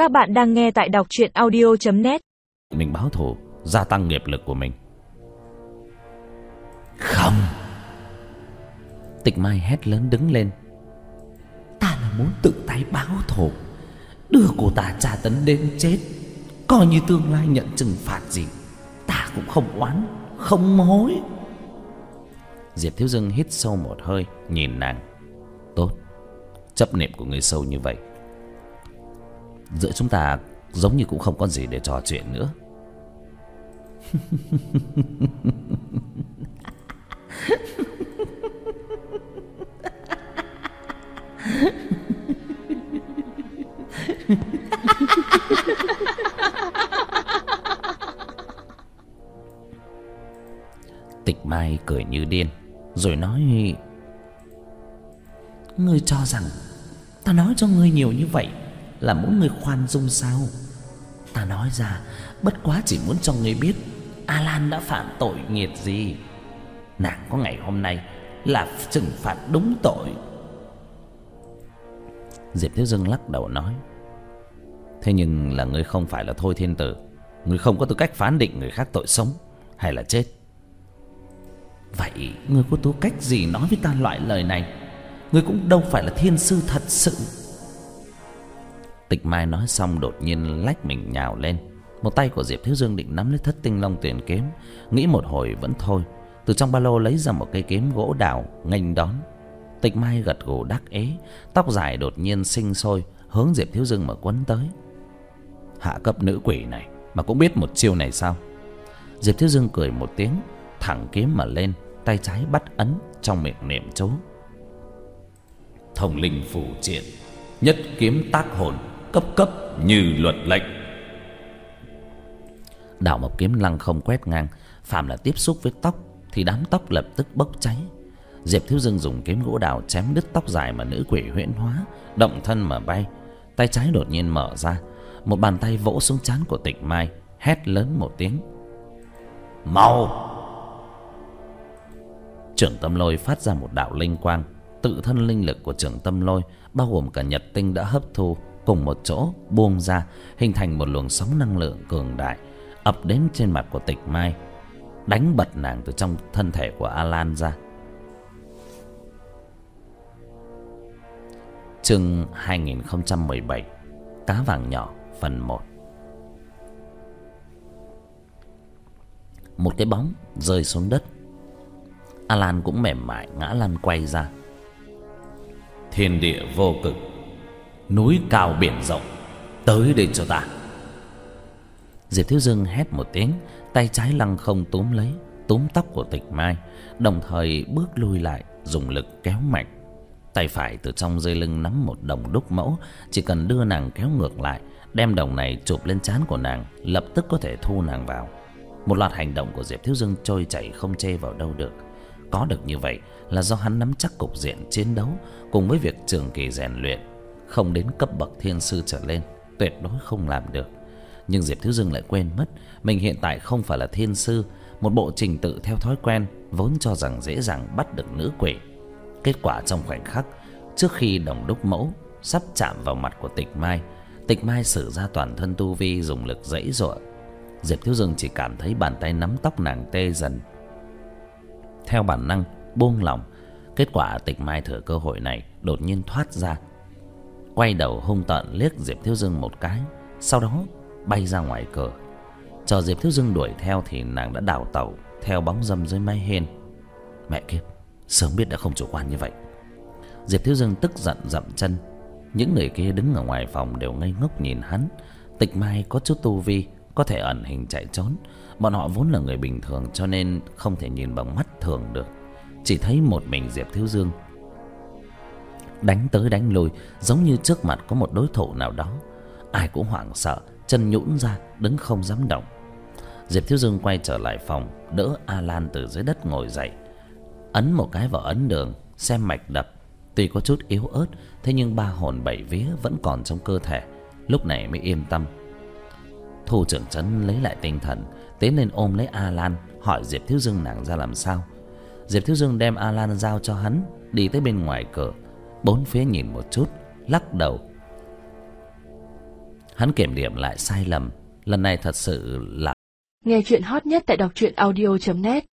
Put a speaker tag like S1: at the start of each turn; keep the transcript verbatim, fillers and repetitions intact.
S1: Các bạn đang nghe tại đọc truyện audio chấm net.
S2: Mình báo thù, gia tăng nghiệp lực của mình. Không! Tịch Mai hét lớn đứng lên. Ta là muốn tự tay báo thù, đưa cô ta tra tấn đến chết. Coi như tương lai nhận trừng phạt gì, ta cũng không oán, không hối. Diệp Thiếu Dương hít sâu một hơi, nhìn nàng. Tốt, chấp niệm của người sâu như vậy, giữa chúng ta giống như cũng không có gì để trò chuyện nữa. Tịch Mai cười như điên, rồi nói: Ngươi cho rằng ta nói cho ngươi nhiều như vậy là muốn ngươi khoan dung sao? Ta nói ra bất quá chỉ muốn cho ngươi biết Alan đã phạm tội nghiệt gì. Nàng có ngày hôm nay là trừng phạt đúng tội. Diệp Thiếu Dương lắc đầu nói: Thế nhưng là ngươi không phải là Thôi Thiên Tử, ngươi không có tư cách phán định người khác tội sống hay là chết. Vậy ngươi có tư cách gì nói với ta loại lời này? Ngươi cũng đâu phải là thiên sư thật sự. Tịch Mai nói xong đột nhiên lách mình nhào lên. Một tay của Diệp Thiếu Dương định nắm lấy Thất Tinh Long Tuyển kiếm, nghĩ một hồi vẫn thôi. Từ trong ba lô lấy ra một cây kiếm gỗ đào nghênh đón. Tịch Mai gật gù đắc ý, tóc dài đột nhiên sinh sôi hướng Diệp Thiếu Dương mà quấn tới. Hạ cấp nữ quỷ này mà cũng biết một chiêu này sao? Diệp Thiếu Dương cười một tiếng, thẳng kiếm mà lên, tay trái bắt ấn, trong miệng niệm chú: Thông linh phủ triện, nhất kiếm tác hồn, cấp cấp như luật lệnh. Đạo mộc kiếm lăng không quét ngang, phàm là tiếp xúc với tóc thì đám tóc lập tức bốc cháy. Diệp Thiếu Dương dùng kiếm gỗ đào chém đứt tóc dài mà nữ quỷ huyễn hóa, động thân mà bay. Tay trái đột nhiên mở ra, một bàn tay vỗ xuống trán của Tịch Mai, hét lớn một tiếng: Mau! Trưởng Tâm Lôi phát ra một đạo linh quang. Tự thân linh lực của Trưởng Tâm Lôi, bao gồm cả nhật tinh đã hấp thu, cùng một chỗ buông ra, hình thành một luồng sóng năng lượng cường đại, ập đến trên mặt của Tịch Mai, đánh bật nàng từ trong thân thể của Alan ra. Chương hai nghìn không trăm mười bảy, Cá vàng nhỏ phần một. Một cái bóng rơi xuống đất. Alan cũng mềm mại ngã lăn quay ra. Thiên địa vô cực, núi cao biển rộng, tới đây cho ta. Diệp Thiếu Dương hét một tiếng, tay trái lăng không túm lấy, túm tóc của Tịch Mai, đồng thời bước lui lại, dùng lực kéo mạnh. Tay phải từ trong dây lưng nắm một đồng đúc mẫu, chỉ cần đưa nàng kéo ngược lại, đem đồng này chụp lên trán của nàng, lập tức có thể thu nàng vào. Một loạt hành động của Diệp Thiếu Dương trôi chảy không chê vào đâu được. Có được như vậy là do hắn nắm chắc cục diện chiến đấu, cùng với việc trường kỳ rèn luyện. Không đến cấp bậc thiên sư trở lên, tuyệt đối không làm được. Nhưng Diệp Thiếu Dương lại quên mất mình hiện tại không phải là thiên sư. Một bộ trình tự theo thói quen vốn cho rằng dễ dàng bắt được nữ quỷ. Kết quả trong khoảnh khắc, trước khi đồng đúc mẫu sắp chạm vào mặt của Tịch Mai, Tịch Mai sử ra toàn thân tu vi, dùng lực giãy giụa. Diệp Thiếu Dương chỉ cảm thấy bàn tay nắm tóc nàng tê dần, theo bản năng buông lỏng. Kết quả Tịch Mai thừa cơ hội này đột nhiên thoát ra, quay đầu hung tợn liếc Diệp Thiếu Dương một cái, sau đó bay ra ngoài cửa. Chờ Diệp Thiếu Dương đuổi theo thì nàng đã đào tẩu theo bóng râm dưới mái hiên. Mẹ kiếp, sớm biết đã không chủ quan như vậy. Diệp Thiếu Dương tức giận dậm chân. Những người kia đứng ở ngoài phòng đều ngây ngốc nhìn hắn. Tịch Mai có chút tu vi, có thể ẩn hình chạy trốn. Bọn họ vốn là người bình thường cho nên không thể nhìn bằng mắt thường được. Chỉ thấy một mình Diệp Thiếu Dương đánh tới đánh lui, giống như trước mặt có một đối thủ nào đó. Ai cũng hoảng sợ, chân nhũn ra, đứng không dám động. Diệp Thiếu Dương quay trở lại phòng, đỡ Alan từ dưới đất ngồi dậy, ấn một cái vào ấn đường, xem mạch đập. Tuy có chút yếu ớt, thế nhưng ba hồn bảy vía vẫn còn trong cơ thể, lúc này mới yên tâm. Thủ trưởng trấn lấy lại tinh thần, tiến lên ôm lấy Alan, hỏi Diệp Thiếu Dương nàng ra làm sao. Diệp Thiếu Dương đem Alan giao cho hắn, đi tới bên ngoài cửa, bốn phía nhìn một chút, lắc đầu. Hắn kiểm điểm lại sai lầm. Lần này thật sự là...
S3: Nghe chuyện hot nhất tại đọc truyện audio chấm net.